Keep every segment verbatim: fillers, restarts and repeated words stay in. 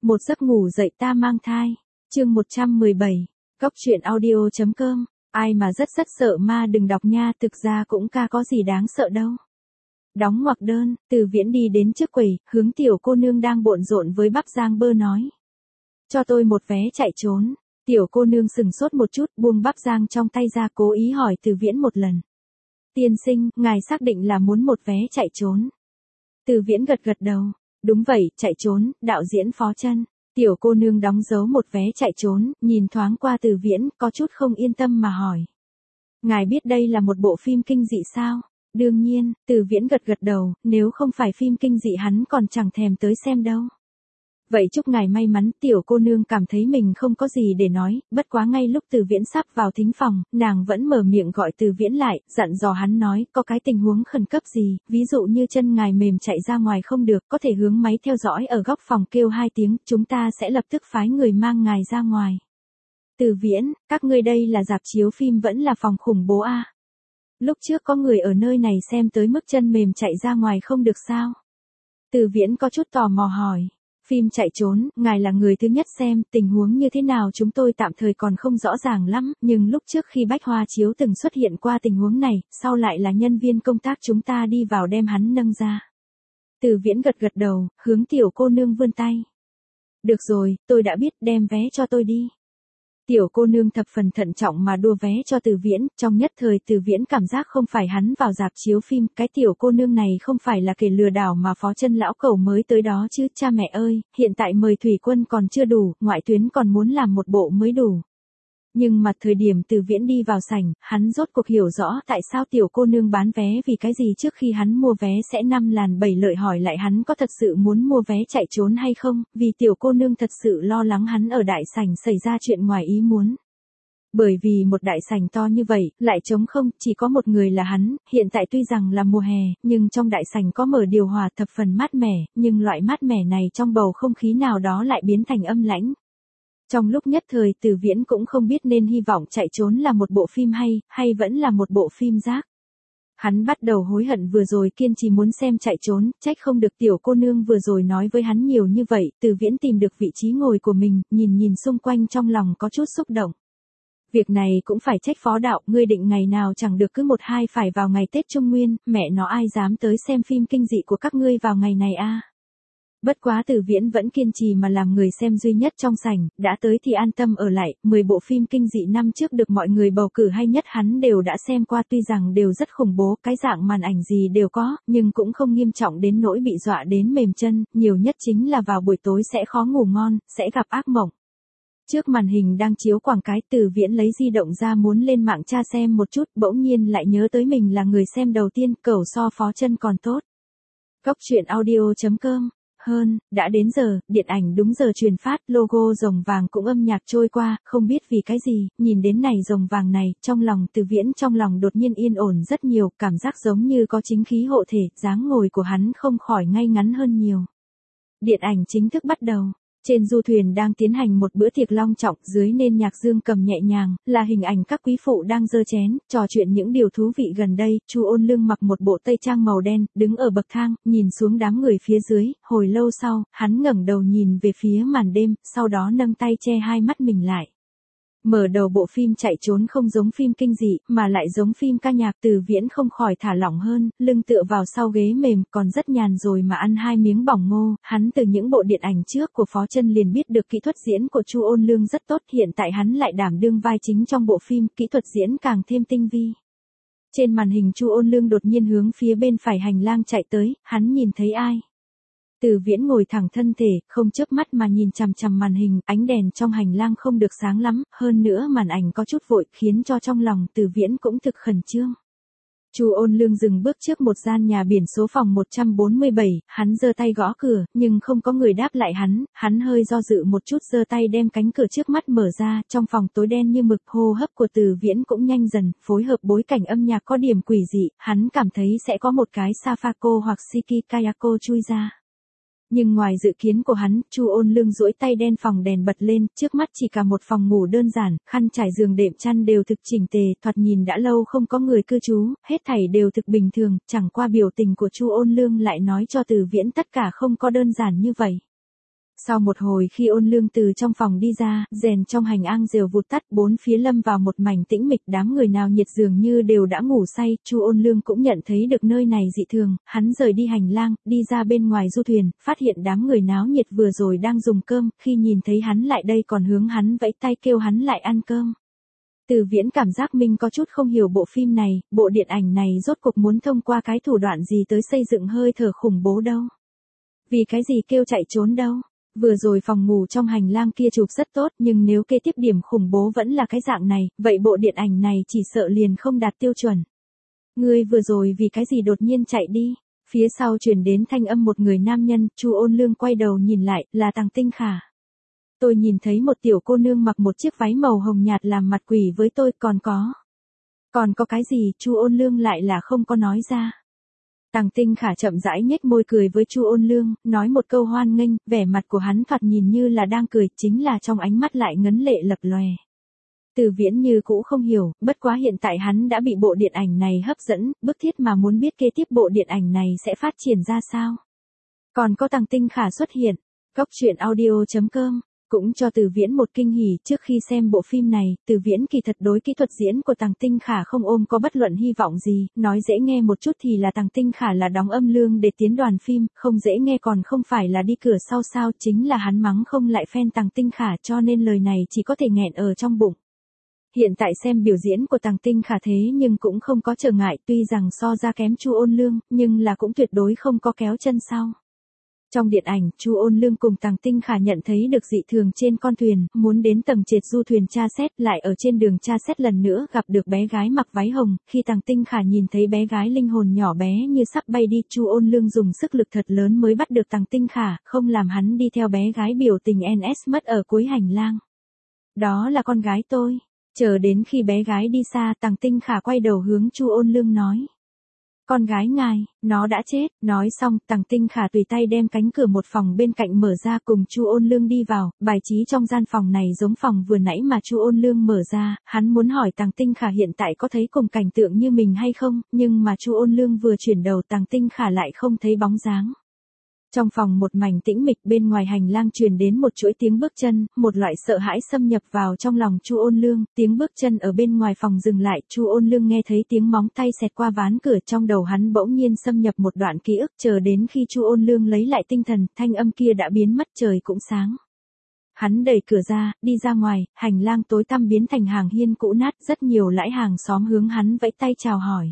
Một giấc ngủ dậy ta mang thai. Chương một trăm mười bảy. Góc truyện audio chấm com. Ai mà rất rất sợ ma đừng đọc nha, thực ra cũng ca có gì đáng sợ đâu. Đóng ngoặc đơn, Từ Viễn đi đến trước quầy, hướng tiểu cô nương đang bộn rộn với bắp rang bơ nói. Cho tôi một vé chạy trốn. Tiểu cô nương sừng sốt một chút, buông bắp rang trong tay ra, cố ý hỏi Từ Viễn một lần. Tiên sinh, ngài xác định là muốn một vé chạy trốn. Từ Viễn gật gật đầu. Đúng vậy, chạy trốn, đạo diễn Phó Chân. Tiểu cô nương đóng dấu một vé chạy trốn, nhìn thoáng qua Từ Viễn, có chút không yên tâm mà hỏi. Ngài biết đây là một bộ phim kinh dị sao? Đương nhiên, Từ Viễn gật gật đầu, nếu không phải phim kinh dị hắn còn chẳng thèm tới xem đâu. Vậy chúc ngài may mắn. Tiểu cô nương cảm thấy mình không có gì để nói, bất quá ngay lúc Từ Viễn sắp vào thính phòng, nàng vẫn mở miệng gọi Từ Viễn lại, dặn dò hắn nói, có cái tình huống khẩn cấp gì, ví dụ như chân ngài mềm chạy ra ngoài không được, có thể hướng máy theo dõi ở góc phòng kêu hai tiếng, chúng ta sẽ lập tức phái người mang ngài ra ngoài. Từ Viễn, các ngươi đây là rạp chiếu phim vẫn là phòng khủng bố à? Lúc trước có người ở nơi này xem tới mức chân mềm chạy ra ngoài không được sao? Từ Viễn có chút tò mò hỏi. Phim chạy trốn, ngài là người thứ nhất xem, tình huống như thế nào chúng tôi tạm thời còn không rõ ràng lắm, nhưng lúc trước khi Bách Hoa Chiếu từng xuất hiện qua tình huống này, sau lại là nhân viên công tác chúng ta đi vào đem hắn nâng ra. Từ Viễn gật gật đầu, hướng tiểu cô nương vươn tay. Được rồi, tôi đã biết, đem vé cho tôi đi. Tiểu cô nương thập phần thận trọng mà đua vé cho Từ Viễn, trong nhất thời Từ Viễn cảm giác không phải hắn vào rạp chiếu phim, cái tiểu cô nương này không phải là kẻ lừa đảo mà Phó Chân lão cẩu mới tới đó chứ, cha mẹ ơi, hiện tại mời thủy quân còn chưa đủ, ngoại tuyến còn muốn làm một bộ mới đủ. Nhưng mà thời điểm Từ Viễn đi vào sảnh, hắn rốt cuộc hiểu rõ tại sao tiểu cô nương bán vé vì cái gì trước khi hắn mua vé sẽ năm làn bảy lợi hỏi lại hắn có thật sự muốn mua vé chạy trốn hay không, vì tiểu cô nương thật sự lo lắng hắn ở đại sảnh xảy ra chuyện ngoài ý muốn. Bởi vì một đại sảnh to như vậy, lại trống không, chỉ có một người là hắn, hiện tại tuy rằng là mùa hè, nhưng trong đại sảnh có mở điều hòa thập phần mát mẻ, nhưng loại mát mẻ này trong bầu không khí nào đó lại biến thành âm lãnh. Trong lúc nhất thời Từ Viễn cũng không biết nên hy vọng chạy trốn là một bộ phim hay, hay vẫn là một bộ phim rác. Hắn bắt đầu hối hận vừa rồi kiên trì muốn xem chạy trốn, trách không được tiểu cô nương vừa rồi nói với hắn nhiều như vậy. Từ Viễn tìm được vị trí ngồi của mình, nhìn nhìn xung quanh trong lòng có chút xúc động. Việc này cũng phải trách Phó đạo, ngươi định ngày nào chẳng được cứ một hai phải vào ngày Tết Trung Nguyên, mẹ nó ai dám tới xem phim kinh dị của các ngươi vào ngày này a? Bất quá Từ Viễn vẫn kiên trì mà làm người xem duy nhất trong sảnh, đã tới thì an tâm ở lại, mười bộ phim kinh dị năm trước được mọi người bầu cử hay nhất hắn đều đã xem qua, tuy rằng đều rất khủng bố, cái dạng màn ảnh gì đều có, nhưng cũng không nghiêm trọng đến nỗi bị dọa đến mềm chân, nhiều nhất chính là vào buổi tối sẽ khó ngủ ngon, sẽ gặp ác mộng. Trước màn hình đang chiếu quảng cáo, Từ Viễn lấy di động ra muốn lên mạng tra xem một chút, bỗng nhiên lại nhớ tới mình là người xem đầu tiên, cẩu so Phó Chân còn tốt. Góc truyện audio chấm com. Hơn, đã đến giờ, điện ảnh đúng giờ truyền phát, logo rồng vàng cũng âm nhạc trôi qua, không biết vì cái gì, nhìn đến này rồng vàng này, trong lòng Từ Viễn trong lòng đột nhiên yên ổn rất nhiều, cảm giác giống như có chính khí hộ thể, dáng ngồi của hắn không khỏi ngay ngắn hơn nhiều. Điện ảnh chính thức bắt đầu. Trên du thuyền đang tiến hành một bữa tiệc long trọng, dưới nền nhạc dương cầm nhẹ nhàng, là hình ảnh các quý phụ đang giơ chén, trò chuyện những điều thú vị gần đây. Chu Ôn Lương mặc một bộ tây trang màu đen, đứng ở bậc thang, nhìn xuống đám người phía dưới, hồi lâu sau, hắn ngẩng đầu nhìn về phía màn đêm, sau đó nâng tay che hai mắt mình lại. Mở đầu bộ phim chạy trốn không giống phim kinh dị, mà lại giống phim ca nhạc. Từ Viễn không khỏi thả lỏng hơn, lưng tựa vào sau ghế mềm, còn rất nhàn rồi mà ăn hai miếng bỏng ngô. Hắn từ những bộ điện ảnh trước của Phó Chân liền biết được kỹ thuật diễn của Chu Ôn Lương rất tốt, hiện tại hắn lại đảm đương vai chính trong bộ phim, kỹ thuật diễn càng thêm tinh vi. Trên màn hình Chu Ôn Lương đột nhiên hướng phía bên phải hành lang chạy tới, hắn nhìn thấy ai? Từ Viễn ngồi thẳng thân thể, không chớp mắt mà nhìn chằm chằm màn hình, ánh đèn trong hành lang không được sáng lắm, hơn nữa màn ảnh có chút vội, khiến cho trong lòng Từ Viễn cũng thực khẩn trương. Chu Ôn Lương dừng bước trước một gian nhà biển số phòng một trăm bốn mươi bảy, hắn giơ tay gõ cửa, nhưng không có người đáp lại hắn, hắn hơi do dự một chút giơ tay đem cánh cửa trước mắt mở ra, trong phòng tối đen như mực, hô hấp của Từ Viễn cũng nhanh dần, phối hợp bối cảnh âm nhạc có điểm quỷ dị, hắn cảm thấy sẽ có một cái Safako hoặc Shiki Kayako chui ra. Nhưng ngoài dự kiến của hắn, Chu Ôn Lương duỗi tay đen phòng đèn bật lên, trước mắt chỉ cả một phòng ngủ đơn giản, khăn trải giường đệm chăn đều thực chỉnh tề, thoạt nhìn đã lâu không có người cư trú, hết thảy đều thực bình thường, chẳng qua biểu tình của Chu Ôn Lương lại nói cho Từ Viễn tất cả không có đơn giản như vậy. Sau một hồi khi Ôn Lương từ trong phòng đi ra, đèn trong hành lang rèo vụt tắt, bốn phía lâm vào một mảnh tĩnh mịch, đám người nào nhiệt dường như đều đã ngủ say. Chu Ôn Lương cũng nhận thấy được nơi này dị thường, hắn rời đi hành lang, đi ra bên ngoài du thuyền, phát hiện đám người náo nhiệt vừa rồi đang dùng cơm, khi nhìn thấy hắn lại đây còn hướng hắn vẫy tay kêu hắn lại ăn cơm. Từ Viễn cảm giác mình có chút không hiểu bộ phim này, bộ điện ảnh này rốt cuộc muốn thông qua cái thủ đoạn gì tới xây dựng hơi thở khủng bố đâu. Vì cái gì kêu chạy trốn đâu. Vừa rồi phòng ngủ trong hành lang kia chụp rất tốt, nhưng nếu kế tiếp điểm khủng bố vẫn là cái dạng này, vậy bộ điện ảnh này chỉ sợ liền không đạt tiêu chuẩn. Ngươi vừa rồi vì cái gì đột nhiên chạy đi? Phía sau truyền đến thanh âm một người nam nhân, Chu Ôn Lương quay đầu nhìn lại, là Tằng Tinh Khả. Tôi nhìn thấy một tiểu cô nương mặc một chiếc váy màu hồng nhạt làm mặt quỷ với tôi, còn có. Còn có cái gì? Chu Ôn Lương lại là không có nói ra. Tằng Tinh Khả chậm rãi nhếch môi cười với Chu Ôn Lương, nói một câu hoan nghênh, vẻ mặt của hắn thoạt nhìn như là đang cười, chính là trong ánh mắt lại ngấn lệ lập lòe. Từ Viễn như cũ không hiểu, bất quá hiện tại hắn đã bị bộ điện ảnh này hấp dẫn, bức thiết mà muốn biết kế tiếp bộ điện ảnh này sẽ phát triển ra sao. Còn có Tằng Tinh Khả xuất hiện, Cốc Truyện Audio chấm com cũng cho Từ Viễn một kinh hỉ. Trước khi xem bộ phim này, Từ Viễn kỳ thật đối kỹ thuật diễn của Tằng Tinh Khả không ôm có bất luận hy vọng gì, nói dễ nghe một chút thì là Tằng Tinh Khả là đóng âm lương để tiến đoàn phim, không dễ nghe còn không phải là đi cửa sau sao, chính là hắn mắng không lại fan Tằng Tinh Khả cho nên lời này chỉ có thể nghẹn ở trong bụng. Hiện tại xem biểu diễn của Tằng Tinh Khả thế nhưng cũng không có trở ngại, tuy rằng so ra kém Chu Ôn Lương, nhưng là cũng tuyệt đối không có kéo chân sau. Trong điện ảnh, Chu Ôn Lương cùng Tằng Tinh Khả nhận thấy được dị thường trên con thuyền, muốn đến tầng trệt du thuyền tra xét, lại ở trên đường tra xét lần nữa gặp được bé gái mặc váy hồng, khi Tằng Tinh Khả nhìn thấy bé gái linh hồn nhỏ bé như sắp bay đi, Chu Ôn Lương dùng sức lực thật lớn mới bắt được Tằng Tinh Khả, không làm hắn đi theo bé gái biểu tình en ét mất ở cuối hành lang. Đó là con gái tôi. Chờ đến khi bé gái đi xa, Tằng Tinh Khả quay đầu hướng Chu Ôn Lương nói. Con gái ngài, nó đã chết. Nói xong, Tằng Tinh Khả tùy tay đem cánh cửa một phòng bên cạnh mở ra cùng Chu Ôn Lương đi vào, bài trí trong gian phòng này giống phòng vừa nãy mà Chu Ôn Lương mở ra, hắn muốn hỏi Tằng Tinh Khả hiện tại có thấy cùng cảnh tượng như mình hay không, nhưng mà Chu Ôn Lương vừa chuyển đầu Tằng Tinh Khả lại không thấy bóng dáng. Trong phòng một mảnh tĩnh mịch, bên ngoài hành lang truyền đến một chuỗi tiếng bước chân, một loại sợ hãi xâm nhập vào trong lòng Chu Ôn Lương, tiếng bước chân ở bên ngoài phòng dừng lại, Chu Ôn Lương nghe thấy tiếng móng tay xẹt qua ván cửa, trong đầu hắn bỗng nhiên xâm nhập một đoạn ký ức, chờ đến khi Chu Ôn Lương lấy lại tinh thần, thanh âm kia đã biến mất, trời cũng sáng. Hắn đẩy cửa ra, đi ra ngoài, hành lang tối tăm biến thành hàng hiên cũ nát, rất nhiều lãi hàng xóm hướng hắn vẫy tay chào hỏi.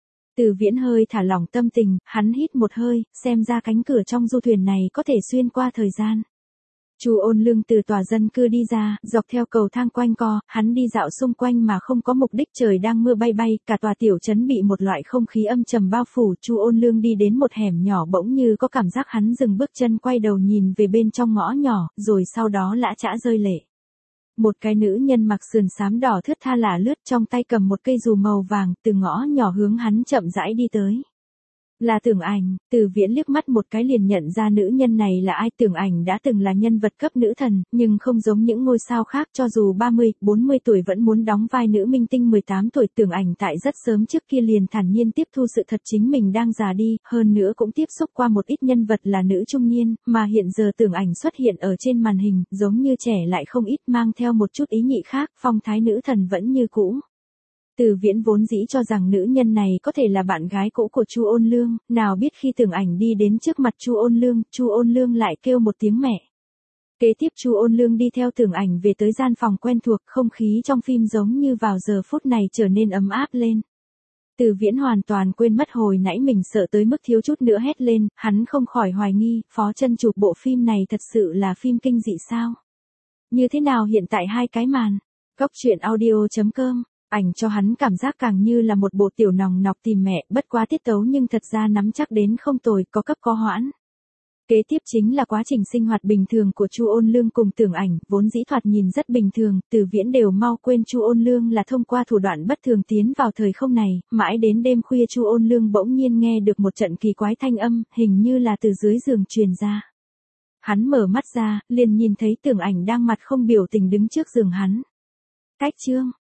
Từ Viễn hơi thả lỏng tâm tình, hắn hít một hơi, xem ra cánh cửa trong du thuyền này có thể xuyên qua thời gian. Chu Ôn Lương từ tòa dân cư đi ra, dọc theo cầu thang quanh co, hắn đi dạo xung quanh mà không có mục đích, trời đang mưa bay bay, cả tòa tiểu trấn bị một loại không khí âm trầm bao phủ. Chu Ôn Lương đi đến một hẻm nhỏ, bỗng như có cảm giác, hắn dừng bước chân quay đầu nhìn về bên trong ngõ nhỏ, rồi sau đó lã chã rơi lệ. Một cái nữ nhân mặc sườn xám đỏ thướt tha lả lướt, trong tay cầm một cây dù màu vàng, từ ngõ nhỏ hướng hắn chậm rãi đi tới. Là Tưởng Ảnh. Từ Viễn liếc mắt một cái liền nhận ra nữ nhân này là ai. Tưởng Ảnh đã từng là nhân vật cấp nữ thần, nhưng không giống những ngôi sao khác, cho dù ba mươi, bốn mươi tuổi vẫn muốn đóng vai nữ minh tinh mười tám tuổi. Tưởng Ảnh tại rất sớm trước kia liền thản nhiên tiếp thu sự thật chính mình đang già đi, hơn nữa cũng tiếp xúc qua một ít nhân vật là nữ trung niên, mà hiện giờ Tưởng Ảnh xuất hiện ở trên màn hình, giống như trẻ lại không ít, mang theo một chút ý nhị khác, phong thái nữ thần vẫn như cũ. Từ Viễn vốn dĩ cho rằng nữ nhân này có thể là bạn gái cũ của Chu Ôn Lương, nào biết khi Tưởng Ảnh đi đến trước mặt Chu Ôn Lương, Chu Ôn Lương lại kêu một tiếng mẹ. Kế tiếp Chu Ôn Lương đi theo Tưởng Ảnh về tới gian phòng quen thuộc, không khí trong phim giống như vào giờ phút này trở nên ấm áp lên. Từ Viễn hoàn toàn quên mất hồi nãy mình sợ tới mức thiếu chút nữa hét lên, hắn không khỏi hoài nghi, phó chân chụp bộ phim này thật sự là phim kinh dị sao? Như thế nào hiện tại hai cái màn? Cốc Truyện Audio chấm com Ảnh cho hắn cảm giác càng như là một bộ tiểu nòng nọc tìm mẹ, bất quá tiết tấu nhưng thật ra nắm chắc đến không tồi, có cấp có hoãn. Kế tiếp chính là quá trình sinh hoạt bình thường của Chu Ôn Lương cùng Tưởng Ảnh, vốn dĩ thoạt nhìn rất bình thường, Từ Viễn đều mau quên Chu Ôn Lương là thông qua thủ đoạn bất thường tiến vào thời không này, mãi đến đêm khuya Chu Ôn Lương bỗng nhiên nghe được một trận kỳ quái thanh âm, hình như là từ dưới giường truyền ra. Hắn mở mắt ra, liền nhìn thấy Tưởng Ảnh đang mặt không biểu tình đứng trước giường hắn. Cách chương